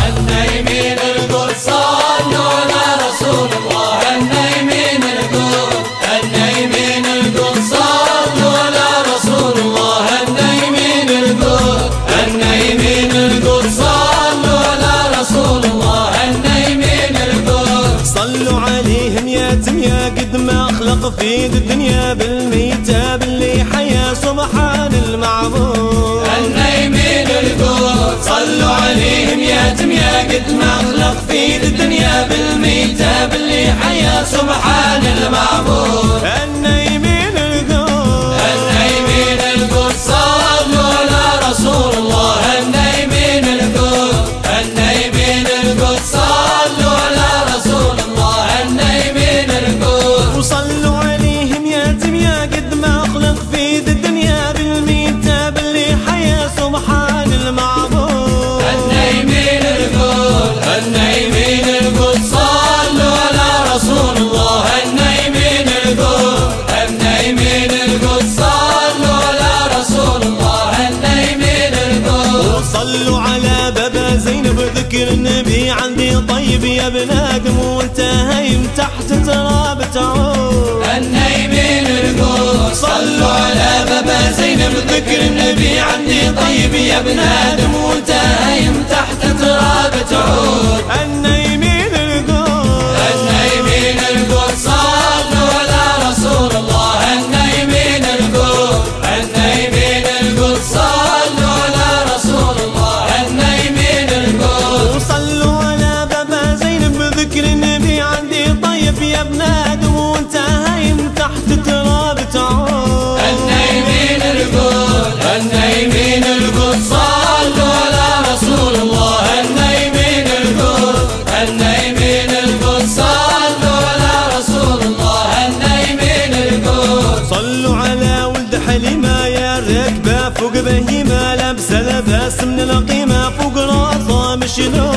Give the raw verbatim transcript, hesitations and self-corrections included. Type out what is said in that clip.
النايمين القدس صلوا على رسول الله. النايمين القدس النايمين القدس صلوا على رسول الله. النايمين القدس النايمين القدس صلوا على رسول الله. النايمين القدس صلوا عليهم يا تميا قد ما خلق في الدنيا بالميتة باللي حيا سبحان المعبود. النايمين القدس صلوا عليهم يا تميا قد ما خلق في الدنيا بالميتة باللي حيا سبحان المعبود. النايمين القدس النايمين القدس صلوا على رسول الله. النايمين القدس النايمين القدس صلوا على رسول الله. النايمين القدس وصلوا عليهم يا تميا قد ما خلق في الدنيا بالميتة باللي حيا سبحان المعبود. النايمين القدس النايمين القدس صلوا على رسول الله. النايمين القدس النايمين القدس صلوا على رسول الله. النايمين القدس وصلوا على بابا زينب ذكر النبي عندي طيب يا ابن ادم وانت هايم تحت تراب تعود. النايمين القدس صلوا على بابا زينب ذكر النبي عندي طيب يا ابن ادم وانت هايم تحت تراب تعود. النايمين القدس النايمين القدس صلوا على رسول الله. النايمين القدس النايمين القدس صلوا على رسول الله. النايمين القدس وصلوا على بابا زينب ذكر النبي عندي طيب يا ابن ادم وانت هايم تحت تراب تعود. النايمين القدس النايمين القدس صلوا على رسول الله. النايمين القدس النايمين القدس صلوا على رسول الله. النايمين القدس صلوا على ولد حليمة يا الركبة فوق بهيمة لابسة لباس من القيمة فوق راسها مشلول.